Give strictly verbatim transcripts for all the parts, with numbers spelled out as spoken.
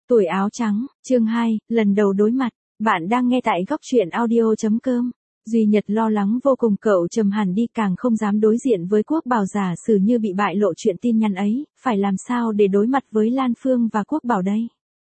Tuổi áo trắng, chương hai, lần đầu đối mặt. Bạn đang nghe tại góc truyện audio.com. Duy Nhật lo lắng vô cùng, cậu trầm hẳn đi, càng không dám đối diện với Quốc Bảo, giả sử như bị bại lộ chuyện tin nhắn ấy, phải làm sao để đối mặt với Lan Phương và Quốc Bảo đây?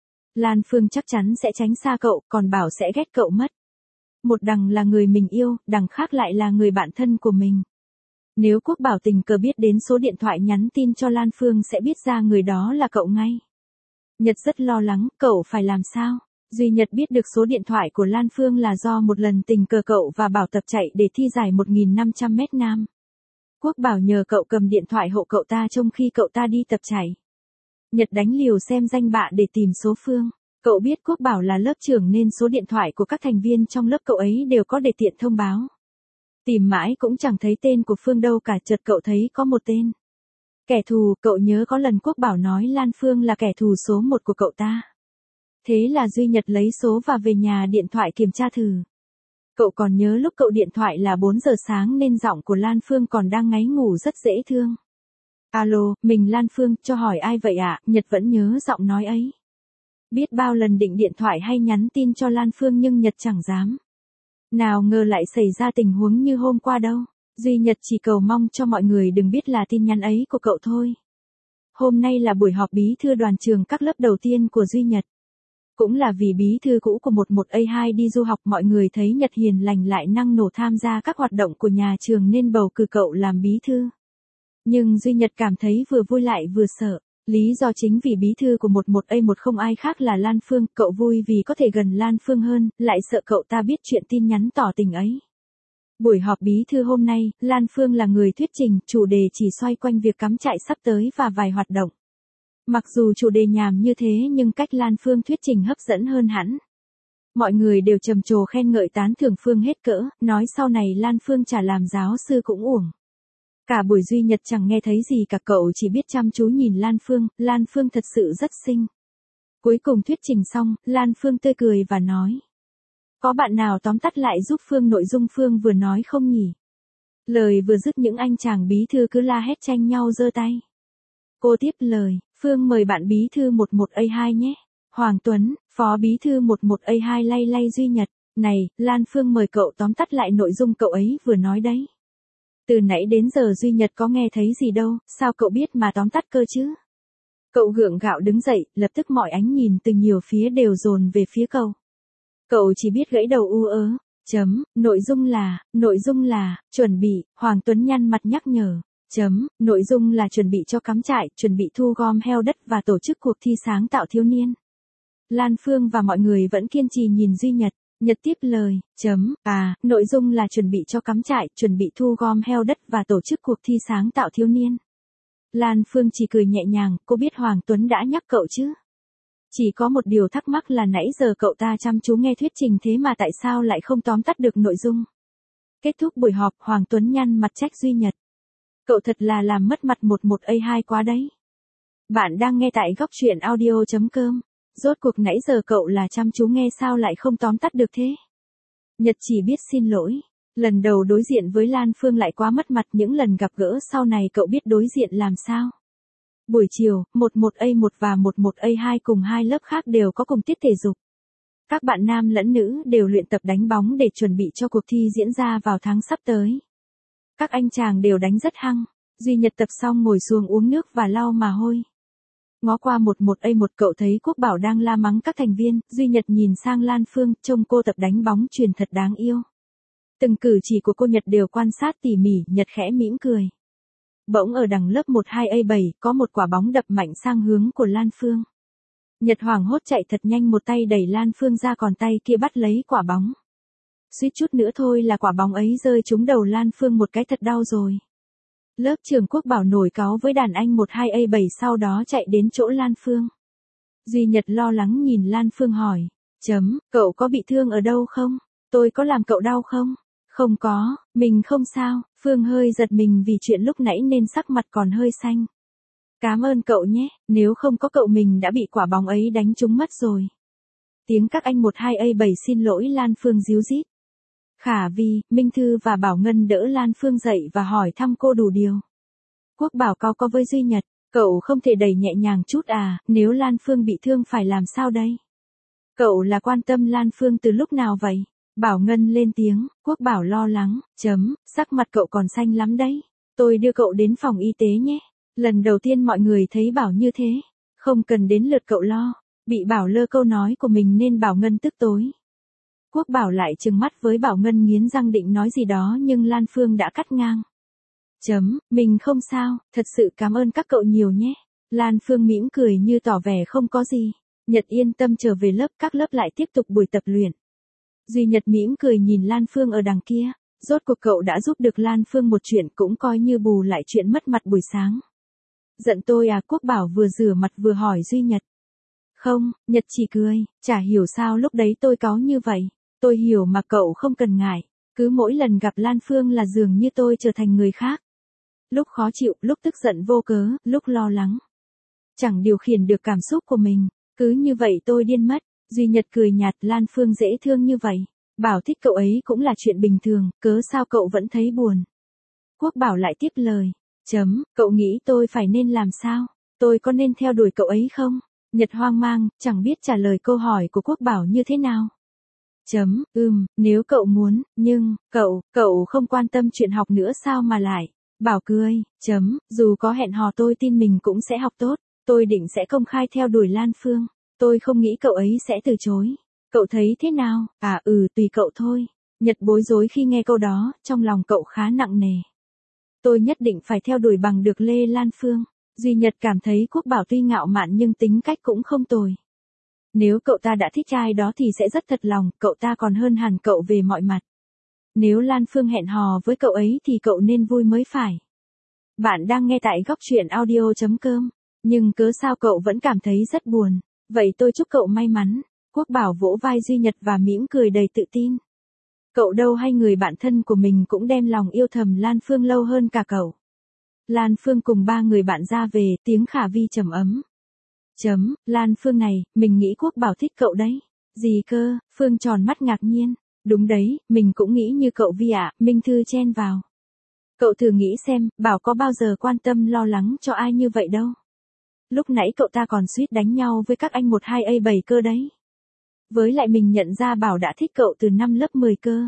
Lan Phương chắc chắn sẽ tránh xa cậu, còn Bảo sẽ ghét cậu mất. Một đằng là người mình yêu, đằng khác lại là người bạn thân của mình. Nếu Quốc Bảo tình cờ biết đến số điện thoại nhắn tin cho Lan Phương sẽ biết ra người đó là cậu ngay. Nhật rất lo lắng, cậu phải làm sao? Duy Nhật biết được số điện thoại của Lan Phương là do một lần tình cờ cậu và Bảo tập chạy để thi giải một nghìn năm trăm mét nam. Quốc Bảo nhờ cậu cầm điện thoại hộ cậu ta trong khi cậu ta đi tập chạy. Nhật đánh liều xem danh bạ để tìm số Phương. Cậu biết Quốc Bảo là lớp trưởng nên số điện thoại của các thành viên trong lớp cậu ấy đều có để tiện thông báo. Tìm mãi cũng chẳng thấy tên của Phương đâu cả, chợt cậu thấy có một tên. Kẻ thù, cậu nhớ có lần Quốc Bảo nói Lan Phương là kẻ thù số một của cậu ta. Thế là Duy Nhật lấy số và về nhà điện thoại kiểm tra thử. Cậu còn nhớ lúc cậu điện thoại là bốn giờ sáng nên giọng của Lan Phương còn đang ngáy ngủ rất dễ thương. Alo, mình Lan Phương, cho hỏi ai vậy ạ? Nhật vẫn nhớ giọng nói ấy. Biết bao lần định điện thoại hay nhắn tin cho Lan Phương nhưng Nhật chẳng dám. Nào ngờ lại xảy ra tình huống như hôm qua đâu. Duy Nhật chỉ cầu mong cho mọi người đừng biết là tin nhắn ấy của cậu thôi. Hôm nay là buổi họp bí thư đoàn trường các lớp đầu tiên của Duy Nhật. Cũng là vì bí thư cũ của một một A hai đi du học, mọi người thấy Nhật hiền lành lại năng nổ tham gia các hoạt động của nhà trường nên bầu cử cậu làm bí thư. Nhưng Duy Nhật cảm thấy vừa vui lại vừa sợ. Lý do chính vì bí thư của một một A một không ai khác là Lan Phương, cậu vui vì có thể gần Lan Phương hơn, lại sợ cậu ta biết chuyện tin nhắn tỏ tình ấy. Buổi họp bí thư hôm nay, Lan Phương là người thuyết trình, chủ đề chỉ xoay quanh việc cắm trại sắp tới và vài hoạt động. Mặc dù chủ đề nhàm như thế nhưng cách Lan Phương thuyết trình hấp dẫn hơn hẳn. Mọi người đều trầm trồ khen ngợi tán thưởng Phương hết cỡ, nói sau này Lan Phương chả làm giáo sư cũng uổng. Cả buổi Duy Nhật chẳng nghe thấy gì cả, cậu chỉ biết chăm chú nhìn Lan Phương, Lan Phương thật sự rất xinh. Cuối cùng thuyết trình xong, Lan Phương tươi cười và nói. Có bạn nào tóm tắt lại giúp Phương nội dung Phương vừa nói không nhỉ? Lời vừa dứt những anh chàng bí thư cứ la hét tranh nhau giơ tay. Cô tiếp lời, Phương mời bạn bí thư một một A hai nhé. Hoàng Tuấn, phó bí thư một một A hai lay lay Duy Nhật. Này, Lan Phương mời cậu tóm tắt lại nội dung cậu ấy vừa nói đấy. Từ nãy đến giờ Duy Nhật có nghe thấy gì đâu, sao cậu biết mà tóm tắt cơ chứ? Cậu gượng gạo đứng dậy, lập tức mọi ánh nhìn từ nhiều phía đều dồn về phía cậu. Cậu chỉ biết gãy đầu u ớ. Chấm, nội dung là, nội dung là, chuẩn bị, Hoàng Tuấn nhăn mặt nhắc nhở. Chấm, nội dung là chuẩn bị cho cắm trại, chuẩn bị thu gom heo đất và tổ chức cuộc thi sáng tạo thiếu niên. Lan Phương và mọi người vẫn kiên trì nhìn Duy Nhật. Nhật tiếp lời, chấm, à, nội dung là chuẩn bị cho cắm trại, chuẩn bị thu gom heo đất và tổ chức cuộc thi sáng tạo thiếu niên. Lan Phương chỉ cười nhẹ nhàng, cô biết Hoàng Tuấn đã nhắc cậu chứ. Chỉ có một điều thắc mắc là nãy giờ cậu ta chăm chú nghe thuyết trình thế mà tại sao lại không tóm tắt được nội dung. Kết thúc buổi họp, Hoàng Tuấn nhăn mặt trách Duy Nhật. Cậu thật là làm mất mặt một một A hai quá đấy. Bạn đang nghe tại góc truyện audio.com. Rốt cuộc nãy giờ cậu là chăm chú nghe sao lại không tóm tắt được thế? Nhật chỉ biết xin lỗi. Lần đầu đối diện với Lan Phương lại quá mất mặt, những lần gặp gỡ sau này cậu biết đối diện làm sao? Buổi chiều, một một A một và một một A hai cùng hai lớp khác đều có cùng tiết thể dục. Các bạn nam lẫn nữ đều luyện tập đánh bóng để chuẩn bị cho cuộc thi diễn ra vào tháng sắp tới. Các anh chàng đều đánh rất hăng. Duy Nhật tập xong ngồi xuống uống nước và lau mồ hôi. Ngó qua một một A một, cậu thấy Quốc Bảo đang la mắng các thành viên. Duy Nhật nhìn sang Lan Phương, trông cô tập đánh bóng chuyền thật đáng yêu. Từng cử chỉ của cô Nhật đều quan sát tỉ mỉ, Nhật khẽ mỉm cười. Bỗng ở đằng lớp một hai A bảy, có một quả bóng đập mạnh sang hướng của Lan Phương. Nhật hoảng hốt chạy thật nhanh, một tay đẩy Lan Phương ra còn tay kia bắt lấy quả bóng. Suýt chút nữa thôi là quả bóng ấy rơi trúng đầu Lan Phương một cái, thật đau rồi. Lớp trưởng Quốc Bảo nổi cáu với đàn anh một hai A bảy, sau đó chạy đến chỗ Lan Phương. Duy Nhật lo lắng nhìn Lan Phương hỏi, chấm, cậu có bị thương ở đâu không? Tôi có làm cậu đau không? Không có, mình không sao. Phương hơi giật mình vì chuyện lúc nãy nên sắc mặt còn hơi xanh. Cảm ơn cậu nhé, nếu không có cậu mình đã bị quả bóng ấy đánh trúng mất rồi. Tiếng các anh một hai A bảy xin lỗi Lan Phương díu dít. Khả Vi, Minh Thư và Bảo Ngân đỡ Lan Phương dậy và hỏi thăm cô đủ điều. Quốc Bảo cau có với Duy Nhật, Cậu không thể đẩy nhẹ nhàng chút à, nếu Lan Phương bị thương phải làm sao đây? Cậu là quan tâm Lan Phương từ lúc nào vậy? Bảo Ngân lên tiếng, Quốc Bảo lo lắng, chấm, sắc mặt cậu còn xanh lắm đấy. Tôi đưa cậu đến phòng y tế nhé. Lần đầu tiên mọi người thấy Bảo như thế. Không cần đến lượt cậu lo. Bị Bảo lơ câu nói của mình nên Bảo Ngân tức tối. Quốc Bảo lại trừng mắt với Bảo Ngân nghiến răng định nói gì đó nhưng Lan Phương đã cắt ngang. Chấm, mình không sao, thật sự cảm ơn các cậu nhiều nhé. Lan Phương mỉm cười như tỏ vẻ không có gì. Nhật yên tâm trở về lớp, các lớp lại tiếp tục buổi tập luyện. Duy Nhật mỉm cười nhìn Lan Phương ở đằng kia. Rốt cuộc cậu đã giúp được Lan Phương một chuyện cũng coi như bù lại chuyện mất mặt buổi sáng. Giận tôi à? Quốc Bảo vừa rửa mặt vừa hỏi Duy Nhật. Không, Nhật chỉ cười, chả hiểu sao lúc đấy tôi cáu như vậy. Tôi hiểu mà cậu không cần ngại. Cứ mỗi lần gặp Lan Phương là dường như tôi trở thành người khác. Lúc khó chịu, lúc tức giận vô cớ, lúc lo lắng. Chẳng điều khiển được cảm xúc của mình. Cứ như vậy tôi điên mất. Duy Nhật cười nhạt, Lan Phương dễ thương như vậy. Bảo thích cậu ấy cũng là chuyện bình thường, cớ sao cậu vẫn thấy buồn. Quốc Bảo lại tiếp lời. Chấm, cậu nghĩ tôi phải nên làm sao? Tôi có nên theo đuổi cậu ấy không? Nhật hoang mang, chẳng biết trả lời câu hỏi của Quốc Bảo như thế nào. Chấm, ừm, nếu cậu muốn, nhưng, cậu, cậu không quan tâm chuyện học nữa sao mà lại. Bảo cười, chấm, dù có hẹn hò tôi tin mình cũng sẽ học tốt. Tôi định sẽ công khai theo đuổi Lan Phương. Tôi không nghĩ cậu ấy sẽ từ chối. Cậu thấy thế nào? À ừ, tùy cậu thôi. Nhật bối rối khi nghe câu đó, trong lòng cậu khá nặng nề. Tôi nhất định phải theo đuổi bằng được Lê Lan Phương. Duy Nhật cảm thấy Quốc Bảo tuy ngạo mạn nhưng tính cách cũng không tồi. Nếu cậu ta đã thích trai đó thì sẽ rất thật lòng, cậu ta còn hơn hẳn cậu về mọi mặt. Nếu Lan Phương hẹn hò với cậu ấy thì cậu nên vui mới phải. Bạn đang nghe tại góc truyện audio chấm com. Nhưng cớ sao cậu vẫn cảm thấy rất buồn. Vậy tôi chúc cậu may mắn. Quốc Bảo vỗ vai Duy Nhật và mỉm cười đầy tự tin. Cậu đâu hay người bạn thân của mình cũng đem lòng yêu thầm Lan Phương lâu hơn cả cậu. Lan Phương cùng ba người bạn ra về, tiếng Khả Vi trầm ấm. Chấm, Lan Phương này, mình nghĩ Quốc Bảo thích cậu đấy. Gì cơ? Phương tròn mắt ngạc nhiên. Đúng đấy, mình cũng nghĩ như cậu Vi ạ, Minh Thư chen vào. Cậu thử nghĩ xem, Bảo có bao giờ quan tâm lo lắng cho ai như vậy đâu. Lúc nãy cậu ta còn suýt đánh nhau với các anh một hai A bảy cơ đấy. Với lại mình nhận ra Bảo đã thích cậu từ năm lớp mười cơ.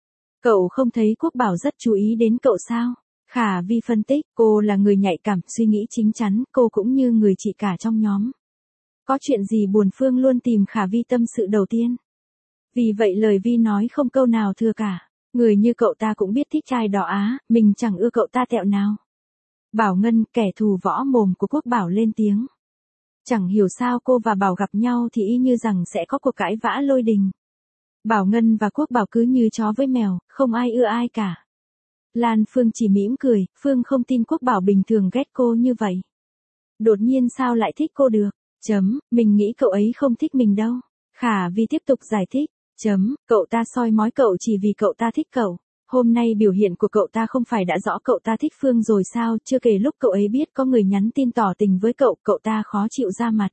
Cậu không thấy Quốc Bảo rất chú ý đến cậu sao? Khả Vi phân tích, cô là người nhạy cảm, suy nghĩ chín chắn, cô cũng như người chị cả trong nhóm. Có chuyện gì buồn Phương luôn tìm Khả Vi tâm sự đầu tiên. Vì vậy lời Vi nói không câu nào thừa cả. Người như cậu ta cũng biết thích trai đỏ á, mình chẳng ưa cậu ta tẹo nào. Bảo Ngân, kẻ thù võ mồm của Quốc Bảo lên tiếng. Chẳng hiểu sao cô và Bảo gặp nhau thì y như rằng sẽ có cuộc cãi vã lôi đình. Bảo Ngân và Quốc Bảo cứ như chó với mèo, không ai ưa ai cả. Lan Phương chỉ mỉm cười, Phương không tin Quốc Bảo bình thường ghét cô như vậy. Đột nhiên sao lại thích cô được? Chấm, mình nghĩ cậu ấy không thích mình đâu. Khả Vi tiếp tục giải thích. Chấm, cậu ta soi mói cậu chỉ vì cậu ta thích cậu. Hôm nay biểu hiện của cậu ta không phải đã rõ cậu ta thích Phương rồi sao, chưa kể lúc cậu ấy biết có người nhắn tin tỏ tình với cậu, cậu ta khó chịu ra mặt.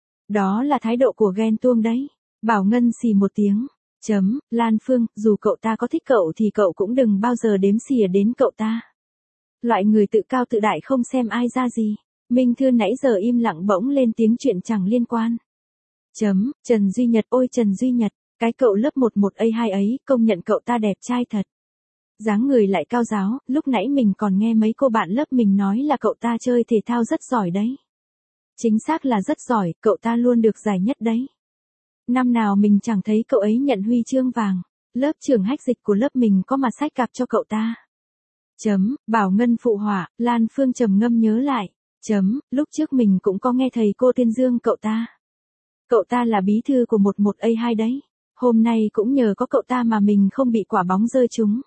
Đó là thái độ của ghen tuông đấy. Bảo Ngân xì một tiếng. Chấm, Lan Phương, dù cậu ta có thích cậu thì cậu cũng đừng bao giờ đếm xỉa đến cậu ta. Loại người tự cao tự đại không xem ai ra gì. Minh Thư nãy giờ im lặng bỗng lên tiếng chuyện chẳng liên quan. Chấm, Trần Duy Nhật, ôi Trần Duy Nhật, cái cậu lớp mười một A hai ấy, công nhận cậu ta đẹp trai thật. Dáng người lại cao ráo, lúc nãy mình còn nghe mấy cô bạn lớp mình nói là cậu ta chơi thể thao rất giỏi đấy. Chính xác là rất giỏi, cậu ta luôn được giải nhất đấy. Năm nào mình chẳng thấy cậu ấy nhận huy chương vàng. Lớp trưởng hách dịch của lớp mình có mà sách cặp cho cậu ta. Chấm, Bảo Ngân phụ họa, Lan Phương trầm ngâm nhớ lại. Chấm, lúc trước mình cũng có nghe thầy cô tuyên dương cậu ta. Cậu ta là bí thư của một một A hai đấy. Hôm nay cũng nhờ có cậu ta mà mình không bị quả bóng rơi trúng.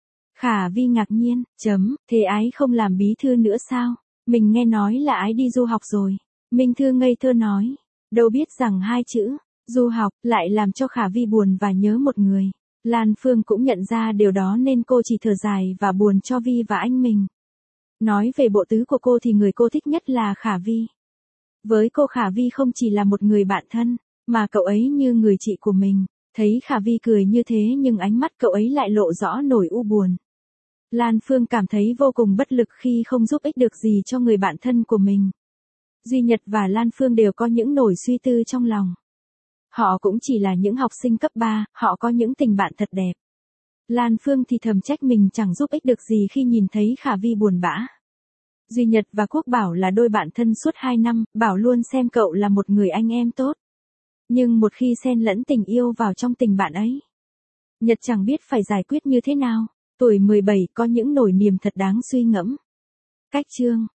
Khả Vi ngạc nhiên, chấm, thế ái không làm bí thư nữa sao? Mình nghe nói là ái đi du học rồi. Minh Thư ngây thơ nói, đâu biết rằng hai chữ, du học, lại làm cho Khả Vi buồn và nhớ một người. Lan Phương cũng nhận ra điều đó nên cô chỉ thở dài và buồn cho Vi và anh mình. Nói về bộ tứ của cô thì người cô thích nhất là Khả Vi. Với cô Khả Vi không chỉ là một người bạn thân, mà cậu ấy như người chị của mình. Thấy Khả Vi cười như thế nhưng ánh mắt cậu ấy lại lộ rõ nỗi u buồn. Lan Phương cảm thấy vô cùng bất lực khi không giúp ích được gì cho người bạn thân của mình. Duy Nhật và Lan Phương đều có những nỗi suy tư trong lòng. Họ cũng chỉ là những học sinh cấp ba, họ có những tình bạn thật đẹp. Lan Phương thì thầm trách mình chẳng giúp ích được gì khi nhìn thấy Khả Vi buồn bã. Duy Nhật và Quốc Bảo là đôi bạn thân suốt hai năm, Bảo luôn xem cậu là một người anh em tốt. Nhưng một khi xen lẫn tình yêu vào trong tình bạn ấy, Nhật chẳng biết phải giải quyết như thế nào. Tuổi mười bảy có những nỗi niềm thật đáng suy ngẫm. Cách chương